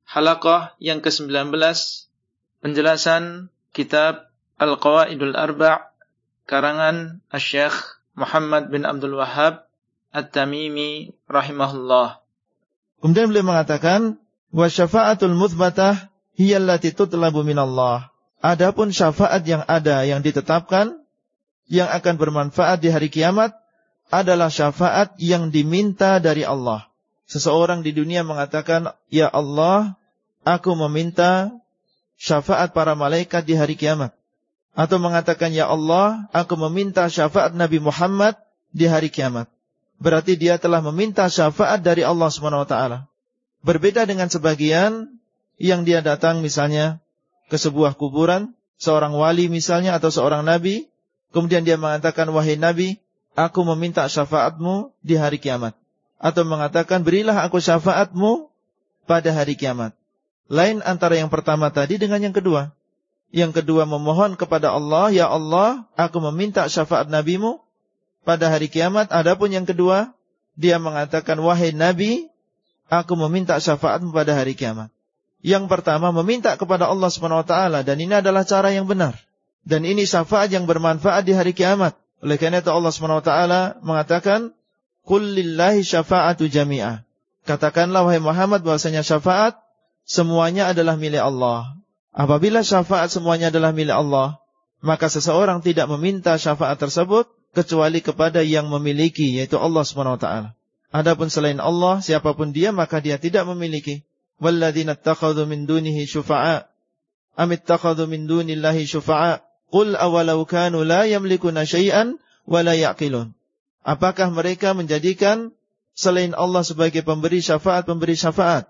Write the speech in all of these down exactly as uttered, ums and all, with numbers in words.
halaqah yang kesembilan belas, penjelasan kitab Al-Qawaidul Arba' karangan Asy-Syaikh Muhammad bin Abdul Wahhab At-Tamimi rahimahullah. Kemudian beliau mengatakan, wa syafa'atul muthbatah hiya allati tutlabu minallah. Adapun syafaat yang ada yang ditetapkan yang akan bermanfaat di hari kiamat adalah syafaat yang diminta dari Allah. Seseorang di dunia mengatakan, ya Allah, aku meminta syafaat para malaikat di hari kiamat. Atau mengatakan, ya Allah, aku meminta syafaat Nabi Muhammad di hari kiamat. Berarti dia telah meminta syafaat dari Allah subhanahu wa taala. Berbeda dengan sebagian yang dia datang misalnya ke sebuah kuburan, seorang wali misalnya atau seorang nabi, kemudian dia mengatakan, wahai nabi, aku meminta syafaatmu di hari kiamat. Atau mengatakan, berilah aku syafaatmu pada hari kiamat. Lain antara yang pertama tadi dengan yang kedua. Yang kedua memohon kepada Allah, ya Allah, aku meminta syafaat nabimu pada hari kiamat. Adapun yang kedua, dia mengatakan, wahai nabi, aku meminta syafaatmu pada hari kiamat. Yang pertama meminta kepada Allah subhanahu wa taala, dan ini adalah cara yang benar. Dan ini syafaat yang bermanfaat di hari kiamat. Oleh karena itu Allah subhanahu wa taala mengatakan, qul lillahi syafa'atu jami'ah. Katakanlah wahai Muhammad bahwasanya syafaat semuanya adalah milik Allah. Apabila syafaat semuanya adalah milik Allah, maka seseorang tidak meminta syafaat tersebut kecuali kepada yang memiliki, yaitu Allah subhanahu wa taala. Adapun selain Allah, siapapun dia, maka dia tidak memiliki. Walladzina ittakhadhu min dunihi syufa'a am ittakhadhu min dunillahi syufa'a qul awalau kanu la yamlikuna syai'an wa la ya'qilun. Apakah mereka menjadikan selain Allah sebagai pemberi syafaat, pemberi syafaat?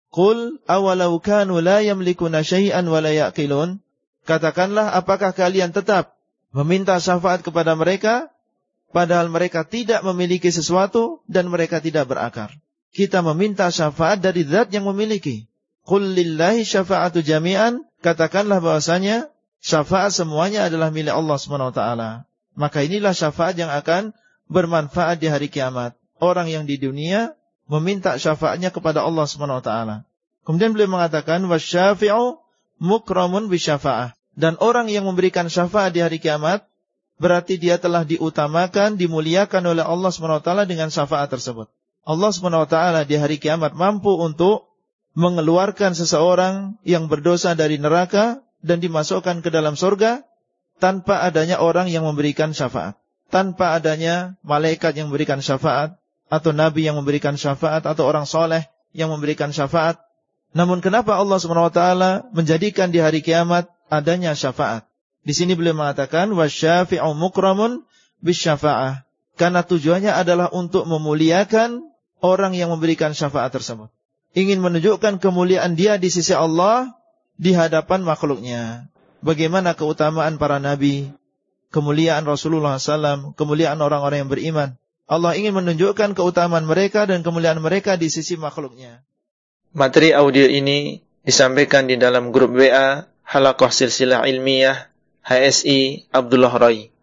Qul awalau kanu la yamlikuna syai'an wa la ya'qilun. Katakanlah, apakah kalian tetap meminta syafaat kepada mereka padahal mereka tidak memiliki sesuatu dan mereka tidak berakal? Kita meminta syafaat dari zat yang memiliki. Qul lillahi syafa'atu jami'an. Katakanlah bahwasanya syafaat semuanya adalah milik Allah subhanahu wa taala. Maka inilah syafaat yang akan bermanfaat di hari kiamat. Orang yang di dunia meminta syafaatnya kepada Allah subhanahu wa taala. Kemudian beliau mengatakan, wasyafi'u mukramun bisyafa'ah. Dan orang yang memberikan syafaat di hari kiamat, berarti dia telah diutamakan, dimuliakan oleh Allah subhanahu wa taala dengan syafaat tersebut. Allah subhanahu wa taala di hari kiamat mampu untuk mengeluarkan seseorang yang berdosa dari neraka dan dimasukkan ke dalam surga tanpa adanya orang yang memberikan syafaat. Tanpa adanya malaikat yang memberikan syafaat, atau nabi yang memberikan syafaat, atau orang soleh yang memberikan syafaat. Namun kenapa Allah subhanahu wa taala menjadikan di hari kiamat adanya syafaat? Di sini beliau mengatakan, wasyafi'u mukramun bisyafa'ah. Karena tujuannya adalah untuk memuliakan orang yang memberikan syafaat tersebut. Ingin menunjukkan kemuliaan dia di sisi Allah di hadapan makhluknya. Bagaimana keutamaan para nabi, kemuliaan Rasulullah sallallahu alaihi wasallam, kemuliaan orang-orang yang beriman. Allah ingin menunjukkan keutamaan mereka dan kemuliaan mereka di sisi makhluknya. Materi audio ini disampaikan di dalam grup W A Halaqah Silsilah Ilmiah H S I Abdullah Rai.